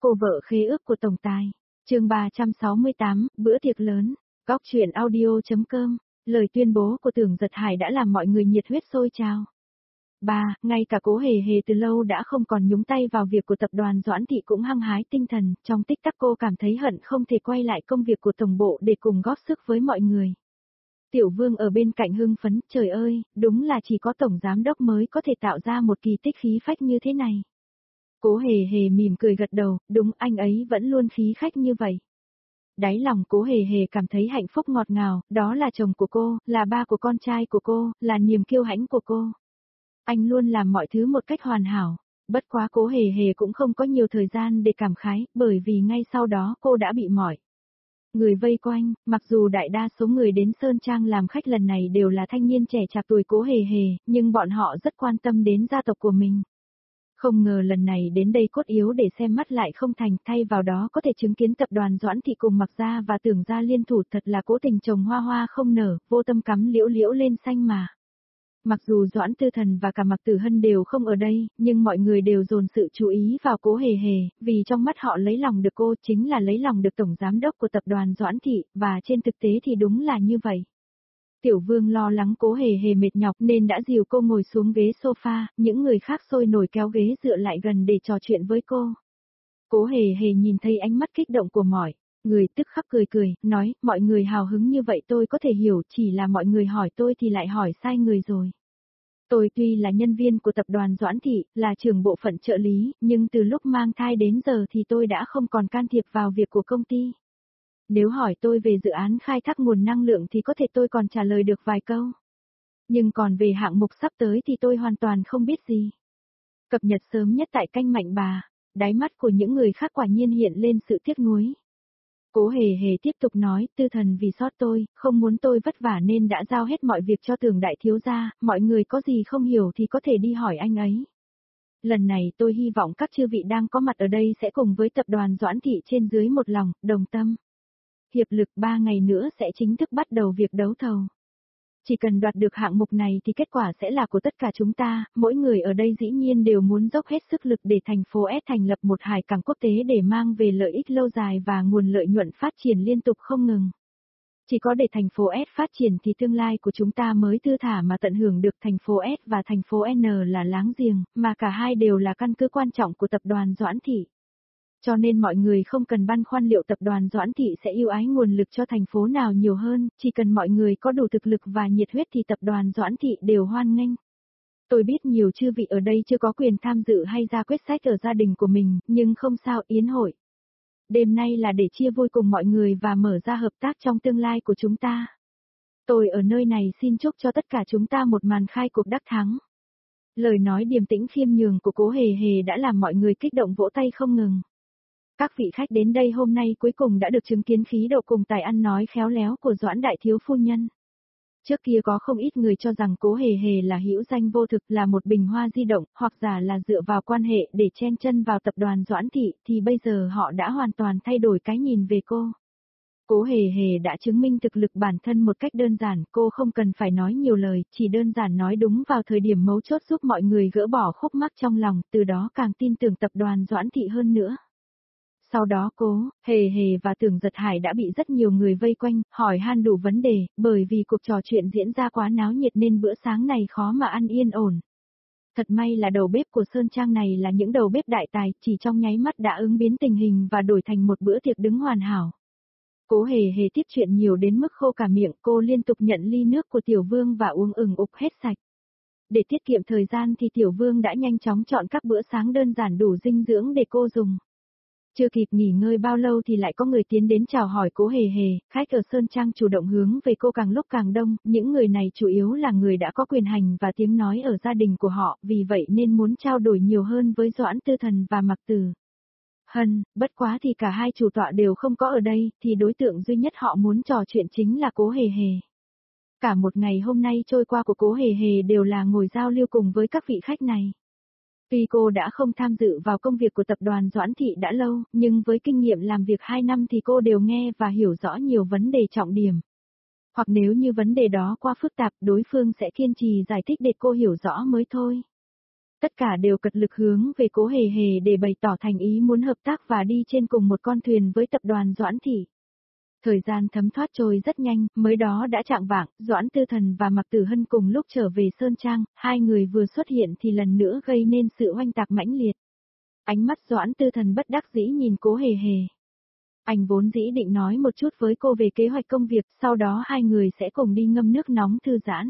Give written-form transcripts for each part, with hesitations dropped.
Cô vợ khế ước của tổng tài. Chương 368, bữa tiệc lớn. Góc truyện audio.com. Lời tuyên bố của Tưởng Giật Hải đã làm mọi người nhiệt huyết sôi trào. Ngay cả Cố Hề Hề từ lâu đã không còn nhúng tay vào việc của tập đoàn Doãn Thị cũng hăng hái tinh thần, trong tích tắc cô cảm thấy hận không thể quay lại công việc của tổng bộ để cùng góp sức với mọi người. Tiểu Vương ở bên cạnh hưng phấn, trời ơi, đúng là chỉ có tổng giám đốc mới có thể tạo ra một kỳ tích khí phách như thế này. Cố Hề Hề mỉm cười gật đầu, đúng, anh ấy vẫn luôn khí khách như vậy. Đáy lòng Cố Hề Hề cảm thấy hạnh phúc ngọt ngào, đó là chồng của cô, là ba của con trai của cô, là niềm kiêu hãnh của cô. Anh luôn làm mọi thứ một cách hoàn hảo. Bất quá Cố Hề Hề cũng không có nhiều thời gian để cảm khái, bởi vì ngay sau đó cô đã bị mỏi. Người vây quanh, mặc dù đại đa số người đến Sơn Trang làm khách lần này đều là thanh niên trẻ trạc tuổi Cố Hề Hề, nhưng bọn họ rất quan tâm đến gia tộc của mình. Không ngờ lần này đến đây cốt yếu để xem mắt lại không thành, thay vào đó có thể chứng kiến tập đoàn Doãn Thị cùng Mặc Gia và Tưởng Gia liên thủ, thật là cố tình trồng hoa hoa không nở, vô tâm cắm liễu liễu lên xanh mà. Mặc dù Doãn Tư Thần và cả Mạc Tử Hân đều không ở đây, nhưng mọi người đều dồn sự chú ý vào Cố Hề Hề, vì trong mắt họ lấy lòng được cô chính là lấy lòng được tổng giám đốc của tập đoàn Doãn Thị, và trên thực tế thì đúng là như vậy. Tiểu Vương lo lắng Cố Hề Hề mệt nhọc nên đã dìu cô ngồi xuống ghế sofa, những người khác sôi nổi kéo ghế dựa lại gần để trò chuyện với cô. Cố Hề Hề nhìn thấy ánh mắt kích động của mọi người tức khắc cười, nói, mọi người hào hứng như vậy tôi có thể hiểu, chỉ là mọi người hỏi tôi thì lại hỏi sai người rồi. Tôi tuy là nhân viên của tập đoàn Doãn Thị, là trưởng bộ phận trợ lý, nhưng từ lúc mang thai đến giờ thì tôi đã không còn can thiệp vào việc của công ty. Nếu hỏi tôi về dự án khai thác nguồn năng lượng thì có thể tôi còn trả lời được vài câu. Nhưng còn về hạng mục sắp tới thì tôi hoàn toàn không biết gì. Cập nhật sớm nhất tại kênh Mạnh Bà, đáy mắt của những người khác quả nhiên hiện lên sự tiếc nuối. Cố Hề Hề tiếp tục nói, Tư Thần vì sót tôi, không muốn tôi vất vả nên đã giao hết mọi việc cho Tưởng đại thiếu gia, mọi người có gì không hiểu thì có thể đi hỏi anh ấy. Lần này tôi hy vọng các chư vị đang có mặt ở đây sẽ cùng với tập đoàn Doãn Thị trên dưới một lòng, đồng tâm. Hiệp lực 3 ngày nữa sẽ chính thức bắt đầu việc đấu thầu. Chỉ cần đoạt được hạng mục này thì kết quả sẽ là của tất cả chúng ta, mỗi người ở đây dĩ nhiên đều muốn dốc hết sức lực để thành phố S thành lập một hải cảng quốc tế để mang về lợi ích lâu dài và nguồn lợi nhuận phát triển liên tục không ngừng. Chỉ có để thành phố S phát triển thì tương lai của chúng ta mới thư thả mà tận hưởng được. Thành phố S và thành phố N là láng giềng, mà cả hai đều là căn cứ quan trọng của tập đoàn Doãn Thị. Cho nên mọi người không cần băn khoăn liệu tập đoàn Doãn Thị sẽ ưu ái nguồn lực cho thành phố nào nhiều hơn, chỉ cần mọi người có đủ thực lực và nhiệt huyết thì tập đoàn Doãn Thị đều hoan nghênh. Tôi biết nhiều chư vị ở đây chưa có quyền tham dự hay ra quyết sách ở gia đình của mình, nhưng không sao, yến hội đêm nay là để chia vui cùng mọi người và mở ra hợp tác trong tương lai của chúng ta. Tôi ở nơi này xin chúc cho tất cả chúng ta một màn khai cuộc đắc thắng. Lời nói điềm tĩnh khiêm nhường của Cố Hề Hề đã làm mọi người kích động vỗ tay không ngừng. Các vị khách đến đây hôm nay cuối cùng đã được chứng kiến khí độ cùng tài ăn nói khéo léo của Doãn đại thiếu phu nhân. Trước kia có không ít người cho rằng Cố Hề Hề là hữu danh vô thực, là một bình hoa di động, hoặc giả là dựa vào quan hệ để chen chân vào tập đoàn Doãn Thị, thì bây giờ họ đã hoàn toàn thay đổi cái nhìn về cô. Cố Hề Hề đã chứng minh thực lực bản thân một cách đơn giản, cô không cần phải nói nhiều lời, chỉ đơn giản nói đúng vào thời điểm mấu chốt giúp mọi người gỡ bỏ khúc mắc trong lòng, từ đó càng tin tưởng tập đoàn Doãn Thị hơn nữa. Sau đó Cố Hề Hề và Tưởng Giật Hải đã bị rất nhiều người vây quanh, hỏi han đủ vấn đề, bởi vì cuộc trò chuyện diễn ra quá náo nhiệt nên bữa sáng này khó mà ăn yên ổn. Thật may là đầu bếp của Sơn Trang này là những đầu bếp đại tài, chỉ trong nháy mắt đã ứng biến tình hình và đổi thành một bữa tiệc đứng hoàn hảo. Cố Hề Hề tiếp chuyện nhiều đến mức khô cả miệng, cô liên tục nhận ly nước của Tiểu Vương và uống ừng ục hết sạch. Để tiết kiệm thời gian thì Tiểu Vương đã nhanh chóng chọn các bữa sáng đơn giản đủ dinh dưỡng để cô dùng. Chưa kịp nghỉ ngơi bao lâu thì lại có người tiến đến chào hỏi Cố Hề Hề, khách ở Sơn Trang chủ động hướng về cô càng lúc càng đông, những người này chủ yếu là người đã có quyền hành và tiếng nói ở gia đình của họ, vì vậy nên muốn trao đổi nhiều hơn với Doãn Tư Thần và Mạc Tử Hân, bất quá thì cả hai chủ tọa đều không có ở đây, thì đối tượng duy nhất họ muốn trò chuyện chính là Cố Hề Hề. Cả một ngày hôm nay trôi qua của Cố Hề Hề đều là ngồi giao lưu cùng với các vị khách này. Tuy cô đã không tham dự vào công việc của tập đoàn Doãn Thị đã lâu, nhưng với kinh nghiệm làm việc 2 năm thì cô đều nghe và hiểu rõ nhiều vấn đề trọng điểm. Hoặc nếu như vấn đề đó quá phức tạp, đối phương sẽ kiên trì giải thích để cô hiểu rõ mới thôi. Tất cả đều cật lực hướng về Cố Hề Hề để bày tỏ thành ý muốn hợp tác và đi trên cùng một con thuyền với tập đoàn Doãn Thị. Thời gian thấm thoát trôi rất nhanh, mới đó đã chạng vạng, Doãn Tư Thần và Mạc Tử Hân cùng lúc trở về Sơn Trang, hai người vừa xuất hiện thì lần nữa gây nên sự oanh tạc mãnh liệt. Ánh mắt Doãn Tư Thần bất đắc dĩ nhìn Cố Hề Hề. Anh vốn dĩ định nói một chút với cô về kế hoạch công việc, sau đó hai người sẽ cùng đi ngâm nước nóng thư giãn.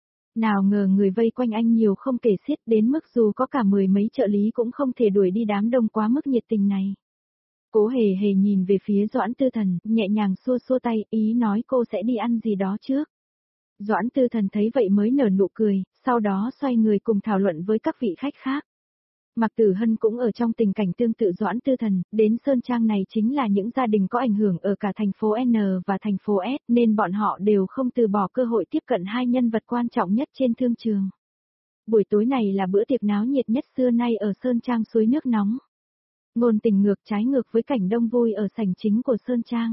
Nào ngờ người vây quanh anh nhiều không kể xiết đến mức dù có cả mười mấy trợ lý cũng không thể đuổi đi đám đông quá mức nhiệt tình này. Cố Hề Hề nhìn về phía Doãn Tư Thần, nhẹ nhàng xua xua tay, ý nói cô sẽ đi ăn gì đó trước. Doãn Tư Thần thấy vậy mới nở nụ cười, sau đó xoay người cùng thảo luận với các vị khách khác. Mạc Tử Hân cũng ở trong tình cảnh tương tự Doãn Tư Thần, đến Sơn Trang này chính là những gia đình có ảnh hưởng ở cả thành phố N và thành phố S, nên bọn họ đều không từ bỏ cơ hội tiếp cận hai nhân vật quan trọng nhất trên thương trường. Buổi tối này là bữa tiệc náo nhiệt nhất xưa nay ở Sơn Trang suối nước nóng. Ngôn tình ngược trái ngược với cảnh đông vui ở sảnh chính của Sơn Trang.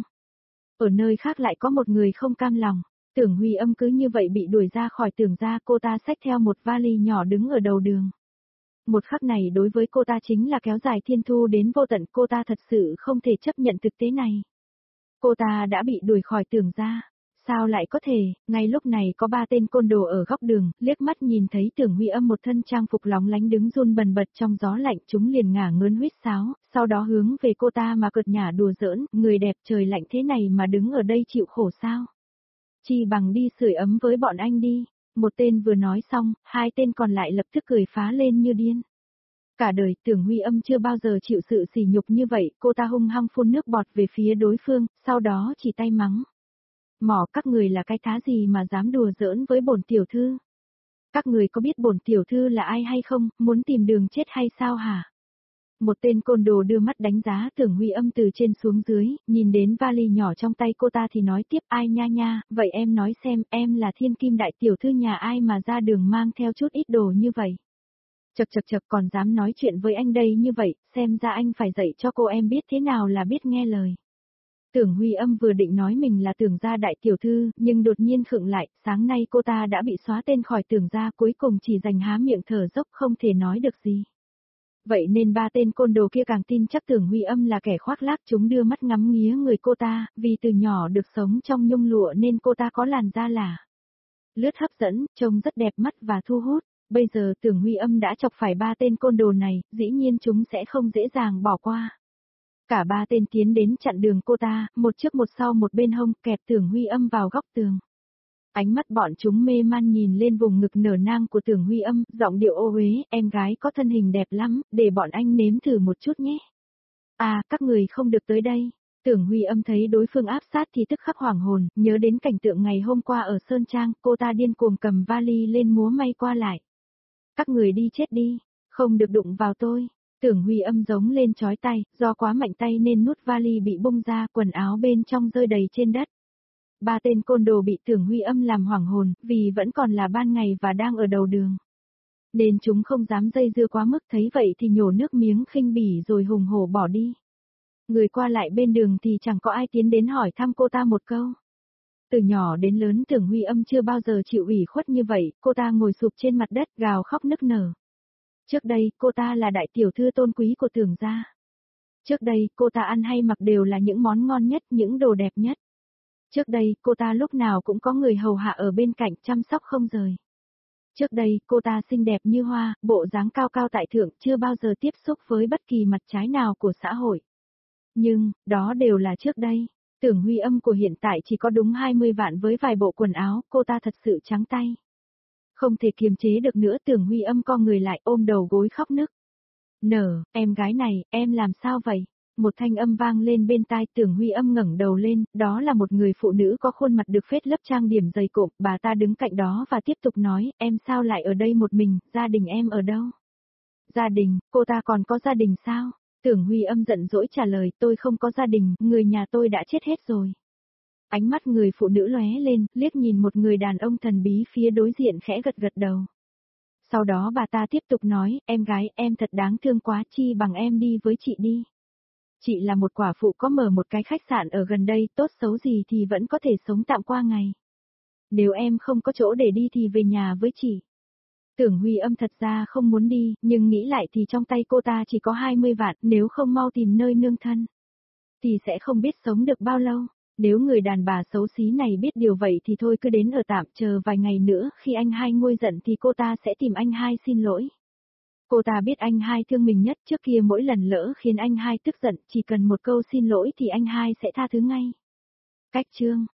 Ở nơi khác lại có một người không cam lòng, Tưởng Huy Âm cứ như vậy bị đuổi ra khỏi Tưởng gia, cô ta xách theo một vali nhỏ đứng ở đầu đường. Một khắc này đối với cô ta chính là kéo dài thiên thu đến vô tận, cô ta thật sự không thể chấp nhận thực tế này. Cô ta đã bị đuổi khỏi Tưởng gia. Sao lại có thể, ngay lúc này có ba tên côn đồ ở góc đường, liếc mắt nhìn thấy Tưởng Huy Âm một thân trang phục lóng lánh đứng run bần bật trong gió lạnh, chúng liền ngả ngớn huýt sáo, sau đó hướng về cô ta mà cợt nhả đùa giỡn, người đẹp trời lạnh thế này mà đứng ở đây chịu khổ sao? Chi bằng đi sưởi ấm với bọn anh đi. Một tên vừa nói xong, hai tên còn lại lập tức cười phá lên như điên. Cả đời Tưởng Huy Âm chưa bao giờ chịu sự sỉ nhục như vậy, cô ta hung hăng phun nước bọt về phía đối phương, sau đó chỉ tay mắng. Mỏ các người là cái thá gì mà dám đùa giỡn với bổn tiểu thư? Các người có biết bổn tiểu thư là ai hay không, muốn tìm đường chết hay sao hả? Một tên côn đồ đưa mắt đánh giá Tưởng Huy Âm từ trên xuống dưới, nhìn đến vali nhỏ trong tay cô ta thì nói tiếp, ai nha nha, vậy em nói xem, em là thiên kim đại tiểu thư nhà ai mà ra đường mang theo chút ít đồ như vậy? Chậc chậc chậc, còn dám nói chuyện với anh đây như vậy, xem ra anh phải dạy cho cô em biết thế nào là biết nghe lời. Tưởng Huy Âm vừa định nói mình là Tưởng gia đại tiểu thư, nhưng đột nhiên khựng lại, sáng nay cô ta đã bị xóa tên khỏi Tưởng gia, cuối cùng chỉ dành há miệng thở dốc không thể nói được gì. Vậy nên ba tên côn đồ kia càng tin chắc Tưởng Huy Âm là kẻ khoác lác, chúng đưa mắt ngắm nghía người cô ta, vì từ nhỏ được sống trong nhung lụa nên cô ta có làn da là lướt hấp dẫn, trông rất đẹp mắt và thu hút. Bây giờ Tưởng Huy Âm đã chọc phải ba tên côn đồ này, dĩ nhiên chúng sẽ không dễ dàng bỏ qua. Cả ba tên tiến đến chặn đường cô ta, một trước một sau một bên hông, kẹp Tưởng Huy Âm vào góc tường. Ánh mắt bọn chúng mê man nhìn lên vùng ngực nở nang của Tưởng Huy Âm, giọng điệu ô uế, em gái có thân hình đẹp lắm, để bọn anh nếm thử một chút nhé. À, các người không được tới đây. Tưởng Huy Âm thấy đối phương áp sát thì tức khắc hoảng hồn, nhớ đến cảnh tượng ngày hôm qua ở Sơn Trang, cô ta điên cuồng cầm vali lên múa may qua lại. Các người đi chết đi, không được đụng vào tôi. Tưởng Huy Âm giống lên chói tay, do quá mạnh tay nên nút vali bị bung ra, quần áo bên trong rơi đầy trên đất. Ba tên côn đồ bị Tưởng Huy Âm làm hoảng hồn, vì vẫn còn là ban ngày và đang ở đầu đường. Nên chúng không dám dây dưa quá mức, thấy vậy thì nhổ nước miếng khinh bỉ rồi hùng hổ bỏ đi. Người qua lại bên đường thì chẳng có ai tiến đến hỏi thăm cô ta một câu. Từ nhỏ đến lớn Tưởng Huy Âm chưa bao giờ chịu ủy khuất như vậy, cô ta ngồi sụp trên mặt đất gào khóc nức nở. Trước đây, cô ta là đại tiểu thư tôn quý của Tưởng gia. Trước đây, cô ta ăn hay mặc đều là những món ngon nhất, những đồ đẹp nhất. Trước đây, cô ta lúc nào cũng có người hầu hạ ở bên cạnh chăm sóc không rời. Trước đây, cô ta xinh đẹp như hoa, bộ dáng cao cao tại thượng, chưa bao giờ tiếp xúc với bất kỳ mặt trái nào của xã hội. Nhưng, đó đều là trước đây. Tưởng Huy Âm của hiện tại chỉ có đúng 20 vạn với vài bộ quần áo, cô ta thật sự trắng tay. Không thể kiềm chế được nữa, Tưởng Huy Âm co người lại ôm đầu gối khóc nức. Nở, em gái này, em làm sao vậy? Một thanh âm vang lên bên tai, Tưởng Huy Âm ngẩng đầu lên, đó là một người phụ nữ có khuôn mặt được phết lớp trang điểm dày cộm, bà ta đứng cạnh đó và tiếp tục nói, em sao lại ở đây một mình, gia đình em ở đâu? Gia đình, cô ta còn có gia đình sao? Tưởng Huy Âm giận dỗi trả lời, tôi không có gia đình, người nhà tôi đã chết hết rồi. Ánh mắt người phụ nữ lóe lên, liếc nhìn một người đàn ông thần bí phía đối diện khẽ gật gật đầu. Sau đó bà ta tiếp tục nói, em gái, em thật đáng thương quá, chi bằng em đi với chị đi. Chị là một quả phụ có mở một cái khách sạn ở gần đây, tốt xấu gì thì vẫn có thể sống tạm qua ngày. Nếu em không có chỗ để đi thì về nhà với chị. Tưởng Huy Âm thật ra không muốn đi, nhưng nghĩ lại thì trong tay cô ta chỉ có 20 vạn, nếu không mau tìm nơi nương thân, thì sẽ không biết sống được bao lâu. Nếu người đàn bà xấu xí này biết điều vậy thì thôi cứ đến ở tạm chờ vài ngày nữa, khi anh hai nguôi giận thì cô ta sẽ tìm anh hai xin lỗi. Cô ta biết anh hai thương mình nhất, trước kia mỗi lần lỡ khiến anh hai tức giận, chỉ cần một câu xin lỗi thì anh hai sẽ tha thứ ngay. Cách chương